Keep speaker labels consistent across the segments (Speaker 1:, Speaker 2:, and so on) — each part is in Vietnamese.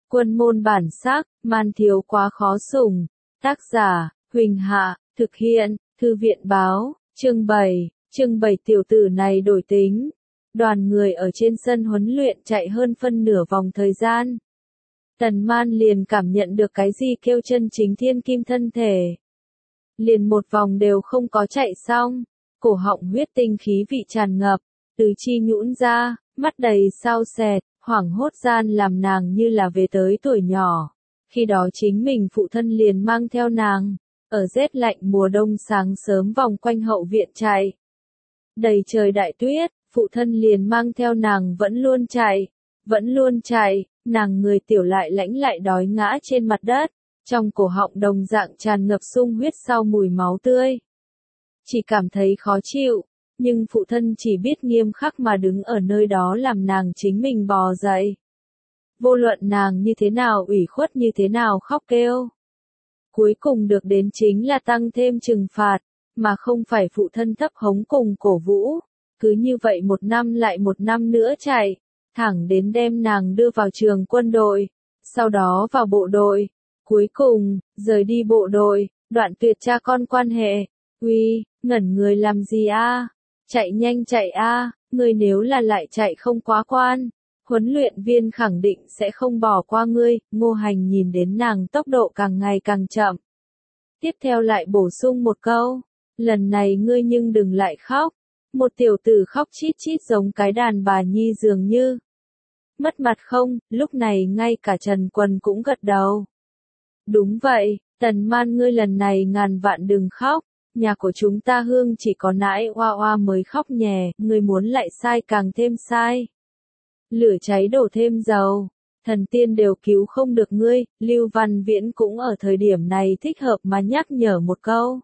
Speaker 1: Quân môn bản sắc, man thiếu quá khó sủng. Tác giả, Huỳnh Hạ, thực hiện, Thư viện báo, chương 7 tiểu tử này đổi tính. Đoàn người ở trên sân huấn luyện chạy hơn phân nửa vòng thời gian. Tần Man liền cảm nhận được cái gì kêu chân chính thiên kim thân thể. Liền một vòng đều không có chạy xong, cổ họng huyết tinh khí vị tràn ngập, tứ chi nhũn ra, mắt đầy sao sẹt, hoảng hốt gian làm nàng như là về tới tuổi nhỏ. Khi đó chính mình phụ thân liền mang theo nàng, ở rét lạnh mùa đông sáng sớm vòng quanh hậu viện chạy. Đầy trời đại tuyết, phụ thân liền mang theo nàng vẫn luôn chạy, nàng người tiểu lại lãnh lại đói ngã trên mặt đất, trong cổ họng đồng dạng tràn ngập sung huyết sau mùi máu tươi. Chỉ cảm thấy khó chịu, nhưng phụ thân chỉ biết nghiêm khắc mà đứng ở nơi đó làm nàng chính mình bò dậy. Vô luận nàng như thế nào ủy khuất như thế nào khóc kêu. Cuối cùng được đến chính là tăng thêm trừng phạt, mà không phải phụ thân thấp hống cùng cổ vũ. Cứ như vậy một năm lại một năm nữa chạy, thẳng đến đem nàng đưa vào trường quân đội, sau đó vào bộ đội, cuối cùng, rời đi bộ đội, đoạn tuyệt cha con quan hệ. Uy, ngẩn người làm gì a? Chạy nhanh chạy a, ngươi nếu là lại chạy không quá quan, huấn luyện viên khẳng định sẽ không bỏ qua ngươi. Ngô Hành nhìn đến nàng tốc độ càng ngày càng chậm. Tiếp theo lại bổ sung một câu, lần này ngươi nhưng đừng lại khóc. Một tiểu tử khóc chít chít giống cái đàn bà nhi dường như. Mất mặt không? Lúc này ngay cả Trần Quần cũng gật đầu. Đúng vậy, Tần Man ngươi lần này ngàn vạn đừng khóc. Nhà của chúng ta Hương chỉ có nãi oa oa mới khóc nhè, ngươi muốn lại sai càng thêm sai. Lửa cháy đổ thêm dầu, thần tiên đều cứu không được ngươi. Lưu Văn Viễn cũng ở thời điểm này thích hợp mà nhắc nhở một câu.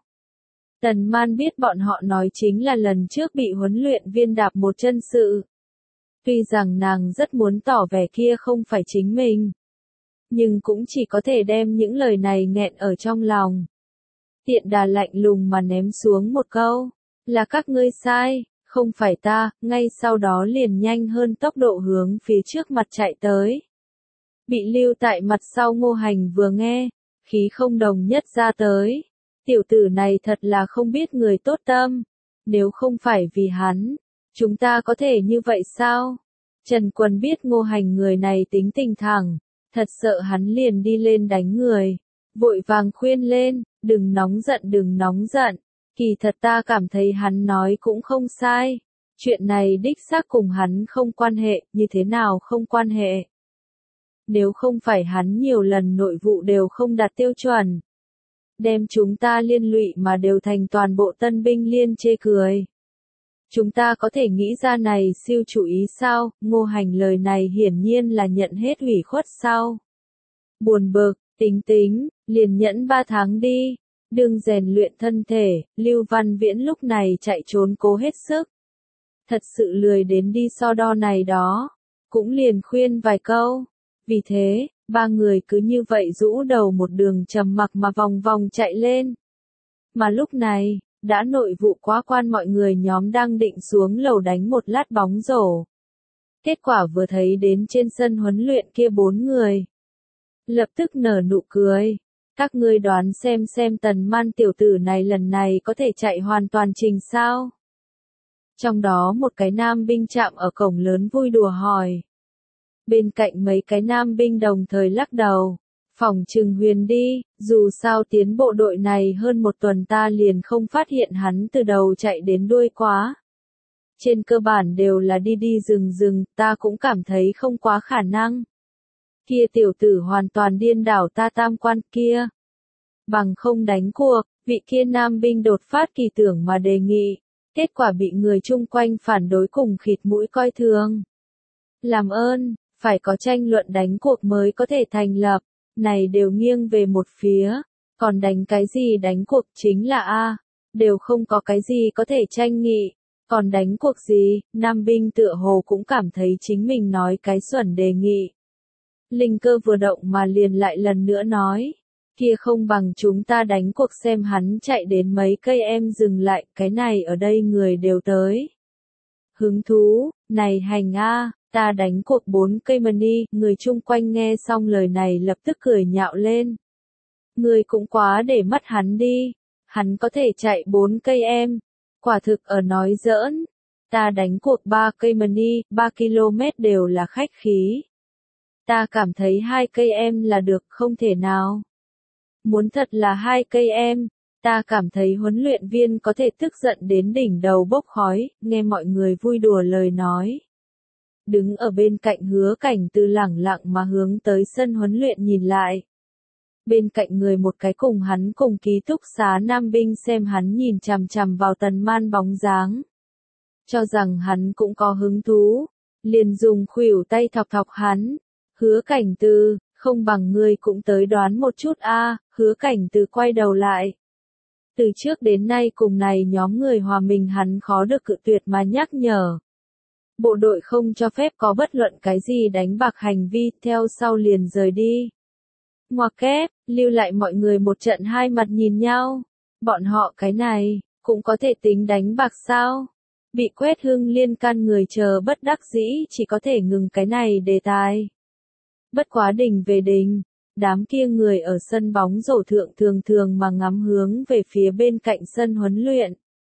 Speaker 1: Tần Man biết bọn họ nói chính là lần trước bị huấn luyện viên đạp một chân sự. Tuy rằng nàng rất muốn tỏ vẻ kia không phải chính mình, nhưng cũng chỉ có thể đem những lời này nghẹn ở trong lòng. Tiện đà lạnh lùng mà ném xuống một câu, là các ngươi sai, không phải ta. Ngay sau đó liền nhanh hơn tốc độ hướng phía trước mặt chạy tới. Bị lưu tại mặt sau Ngô Hành vừa nghe, khí không đồng nhất ra tới. Tiểu tử này thật là không biết người tốt tâm. Nếu không phải vì hắn, chúng ta có thể như vậy sao? Trần Quần biết Ngô Hành người này tính tình thẳng, thật sợ hắn liền đi lên đánh người. Vội vàng khuyên lên, đừng nóng giận. Kỳ thật ta cảm thấy hắn nói cũng không sai. Chuyện này đích xác cùng hắn không quan hệ, như thế nào không quan hệ? Nếu không phải hắn nhiều lần nội vụ đều không đạt tiêu chuẩn, đem chúng ta liên lụy mà đều thành toàn bộ tân binh liên chê cười. Chúng ta có thể nghĩ ra này siêu chủ ý sao? Ngô Hành lời này hiển nhiên là nhận hết ủy khuất sao? Buồn bực, tính, liền nhẫn 3 tháng đi. Đừng rèn luyện thân thể. Lưu Văn Viễn lúc này chạy trốn cố hết sức. Thật sự lười đến đi so đo này đó. Cũng liền khuyên vài câu. Vì thế, 3 người cứ như vậy rũ đầu một đường trầm mặc mà vòng vòng chạy lên. Mà lúc này, đã nội vụ quá quan mọi người nhóm đang định xuống lầu đánh một lát bóng rổ. Kết quả vừa thấy đến trên sân huấn luyện kia 4 người. Lập tức nở nụ cười. Các ngươi đoán xem Tần Man tiểu tử này lần này có thể chạy hoàn toàn trình sao? Trong đó một cái nam binh chạm ở cổng lớn vui đùa hỏi. Bên cạnh mấy cái nam binh đồng thời lắc đầu. Phỏng chừng Huyền đi, dù sao tiến bộ đội này hơn một tuần ta liền không phát hiện hắn từ đầu chạy đến đuôi quá. Trên cơ bản đều là đi rừng, ta cũng cảm thấy không quá khả năng. Kia tiểu tử hoàn toàn điên đảo ta tam quan kia. Bằng không đánh cuộc, vị kia nam binh đột phát kỳ tưởng mà đề nghị. Kết quả bị người chung quanh phản đối cùng khịt mũi coi thường. Làm ơn, phải có tranh luận đánh cuộc mới có thể thành lập. Này đều nghiêng về một phía. Còn đánh cái gì đánh cuộc chính là A. Đều không có cái gì có thể tranh nghị. Còn đánh cuộc gì, nam binh tựa hồ cũng cảm thấy chính mình nói cái xuẩn đề nghị. Linh Cơ vừa động mà liền lại lần nữa nói. Kia không bằng chúng ta đánh cuộc xem hắn chạy đến mấy cây em dừng lại, cái này ở đây người đều tới. Hứng thú, này hành a, Ta đánh cuộc 4 cây money, người chung quanh nghe xong lời này lập tức cười nhạo lên. Ngươi cũng quá để mắt hắn đi, hắn có thể chạy 4 cây em, quả thực ở nói giỡn. Ta đánh cuộc 3 cây money, 3 km đều là khách khí. Ta cảm thấy 2 cây em là được, không thể nào. Muốn thật là 2 cây em, ta cảm thấy huấn luyện viên có thể tức giận đến đỉnh đầu bốc khói, nghe mọi người vui đùa lời nói. Đứng ở bên cạnh Hứa Cảnh Từ lẳng lặng mà hướng tới sân huấn luyện nhìn lại. Bên cạnh người một cái cùng hắn cùng ký túc xá nam binh xem hắn nhìn chằm chằm vào Tần Man bóng dáng. Cho rằng hắn cũng có hứng thú, liền dùng khuỷu tay thọc thọc hắn. Hứa Cảnh Từ, không bằng ngươi cũng tới đoán một chút a. Hứa Cảnh Từ quay đầu lại. Từ trước đến nay cùng này nhóm người hòa mình hắn khó được cự tuyệt mà nhắc nhở. Bộ đội không cho phép có bất luận cái gì đánh bạc hành vi, theo sau liền rời đi. Ngoặc kép, lưu lại mọi người một trận hai mặt nhìn nhau. Bọn họ cái này, cũng có thể tính đánh bạc sao? Bị Quét Hưng Liên can người chờ bất đắc dĩ chỉ có thể ngừng cái này đề tài. Bất quá đình về đình, đám kia người ở sân bóng rổ thượng thường thường mà ngắm hướng về phía bên cạnh sân huấn luyện.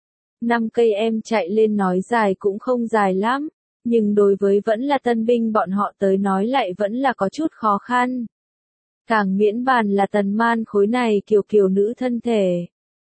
Speaker 1: 5 cây em chạy lên nói dài cũng không dài lắm, nhưng đối với vẫn là tân binh bọn họ tới nói lại vẫn là có chút khó khăn. Càng miễn bàn là Tần Man khối này kiều kiều nữ thân thể.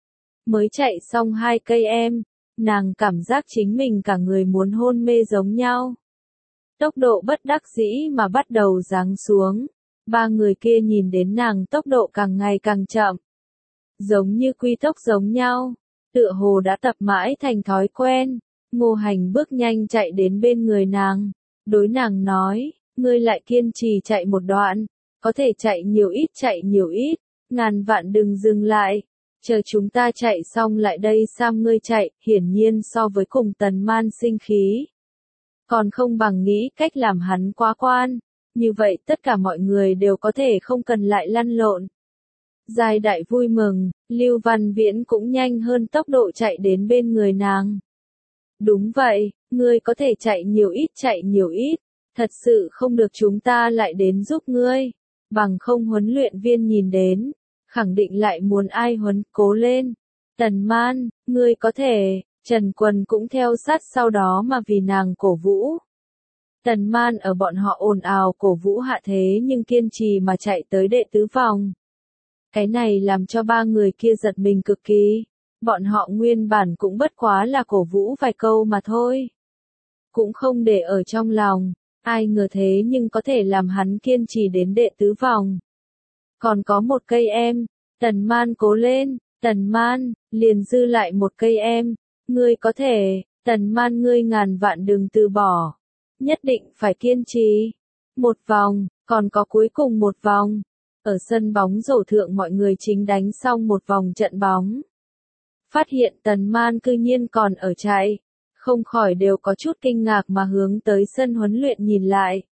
Speaker 1: Mới chạy xong 2 cây em, nàng cảm giác chính mình cả người muốn hôn mê giống nhau. Tốc độ bất đắc dĩ mà bắt đầu giáng xuống. Ba người kia nhìn đến nàng tốc độ càng ngày càng chậm. Giống như quy tốc giống nhau. Tựa hồ đã tập mãi thành thói quen. Ngô Hành bước nhanh chạy đến bên người nàng. Đối nàng nói, ngươi lại kiên trì chạy một đoạn. Có thể chạy nhiều ít. Ngàn vạn đừng dừng lại. Chờ chúng ta chạy xong lại đây Sam ngươi chạy. Hiển nhiên so với cùng Tần Man sinh khí. Còn không bằng nghĩ cách làm hắn quá quan. Như vậy tất cả mọi người đều có thể không cần lại lăn lộn. Giai Đại vui mừng, Lưu Văn Viễn cũng nhanh hơn tốc độ chạy đến bên người nàng. Đúng vậy, ngươi có thể chạy nhiều ít. Thật sự không được chúng ta lại đến giúp ngươi. Bằng không huấn luyện viên nhìn đến, khẳng định lại muốn ai huấn, cố lên. Tần Man, ngươi có thể. Trần Quần cũng theo sát sau đó mà vì nàng cổ vũ. Tần Man ở bọn họ ồn ào cổ vũ hạ thế nhưng kiên trì mà chạy tới đệ tứ vòng. Cái này làm cho ba người kia giật mình cực kỳ. Bọn họ nguyên bản cũng bất quá là cổ vũ vài câu mà thôi. Cũng không để ở trong lòng. Ai ngờ thế nhưng có thể làm hắn kiên trì đến đệ tứ vòng. Còn có một cây em. Tần Man cố lên. Tần Man, liền dư lại một cây em. Ngươi có thể. Tần Man ngươi ngàn vạn đừng từ bỏ. Nhất định phải kiên trì. Một vòng, còn có cuối cùng một vòng. Ở sân bóng rổ thượng mọi người chính đánh xong một vòng trận bóng. Phát hiện Tần Man cư nhiên còn ở chạy. Không khỏi đều có chút kinh ngạc mà hướng tới sân huấn luyện nhìn lại.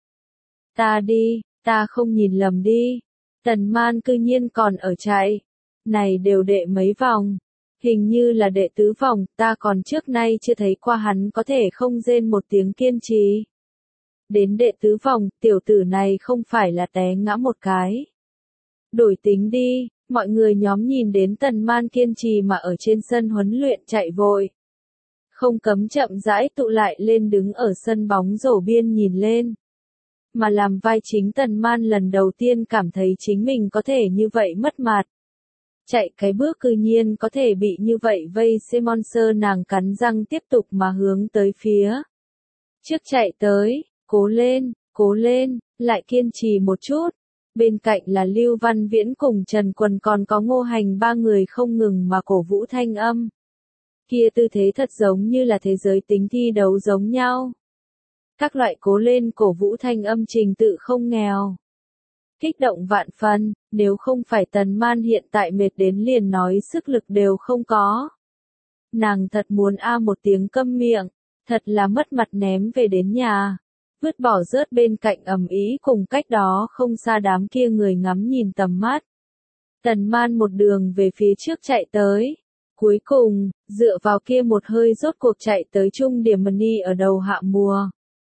Speaker 1: Ta không nhìn lầm đi. Tần Man cư nhiên còn ở chạy. Này đều đệ mấy vòng. Hình như là đệ tứ vòng, ta còn trước nay chưa thấy qua hắn có thể không rên một tiếng kiên trì. Đến đệ tứ vòng, tiểu tử này không phải là té ngã một cái. Đổi tính đi, mọi người nhóm nhìn đến Tần Man kiên trì mà ở trên sân huấn luyện chạy vội. Không cấm chậm rãi tụ lại lên đứng ở sân bóng rổ biên nhìn lên. Mà làm vai chính Tần Man lần đầu tiên cảm thấy chính mình có thể như vậy mất mặt. Chạy cái bước cư nhiên có thể bị như vậy vây Simonser nàng cắn răng tiếp tục mà hướng tới phía. Trước chạy tới, cố lên, lại kiên trì một chút. Bên cạnh là Lưu Văn Viễn cùng Trần Quần còn có Ngô Hành ba người không ngừng mà cổ vũ thanh âm. Kia tư thế thật giống như là thế giới tính thi đấu giống nhau. Các loại cố lên cổ vũ thanh âm trình tự không nghèo. Kích động vạn phần, nếu không phải Tần Man hiện tại mệt đến liền nói sức lực đều không có. Nàng thật muốn một tiếng câm miệng, thật là mất mặt ném về đến nhà. Vứt bỏ rớt bên cạnh ầm ĩ cùng cách đó không xa đám kia người ngắm nhìn tầm mắt. Tần Man một đường về phía trước chạy tới. Cuối cùng, dựa vào kia một hơi rốt cuộc chạy tới trung điểm money ở đầu hạ mùa.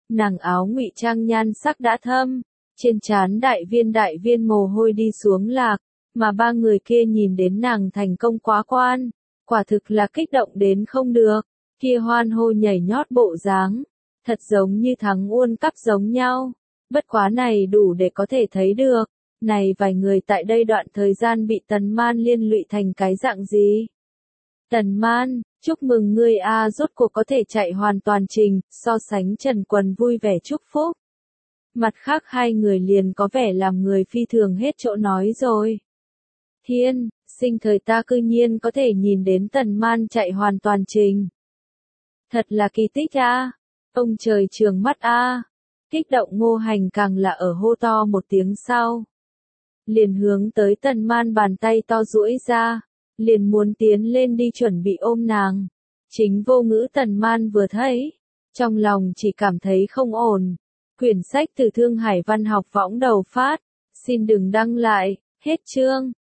Speaker 1: Nàng áo ngụy trang nhan sắc đã thâm, trên trán đại viên mồ hôi đi xuống lạc, mà ba người kia nhìn đến nàng thành công quá quan, quả thực là kích động đến không được, kia hoan hô nhảy nhót bộ dáng, thật giống như thắng World Cup giống nhau, bất quá này đủ để có thể thấy được, này vài người tại đây đoạn thời gian bị Tần Man liên lụy thành cái dạng gì. Tần Man, chúc mừng ngươi a, rốt cuộc có thể chạy hoàn toàn trình, so sánh Trần Quần vui vẻ chúc phúc. Mặt khác hai người liền có vẻ làm người phi thường hết chỗ nói rồi. Thiên, sinh thời ta cư nhiên có thể nhìn đến Tần Man chạy hoàn toàn trình. Thật là kỳ tích a, ông trời trường mắt a. Kích động Ngô Hành càng là ở hô to một tiếng sau. Liền hướng tới Tần Man bàn tay to duỗi ra, liền muốn tiến lên đi chuẩn bị ôm nàng. Chính Vô Ngữ Tần Man vừa thấy, trong lòng chỉ cảm thấy không ổn. Quyển sách từ Thương Hải Văn học võng đầu phát, xin đừng đăng lại, hết chương.